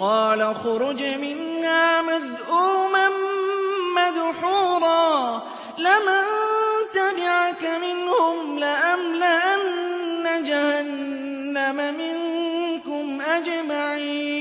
قَالَ اخْرُجْ مِنْهَا مَذْءُومًا مَّدْحُورًا لَّمَن تَبِعَكَ مِنْهُمْ لَأَمْلَأَنَّ جَهَنَّمَ مِنكُمْ أَجْمَعِينَ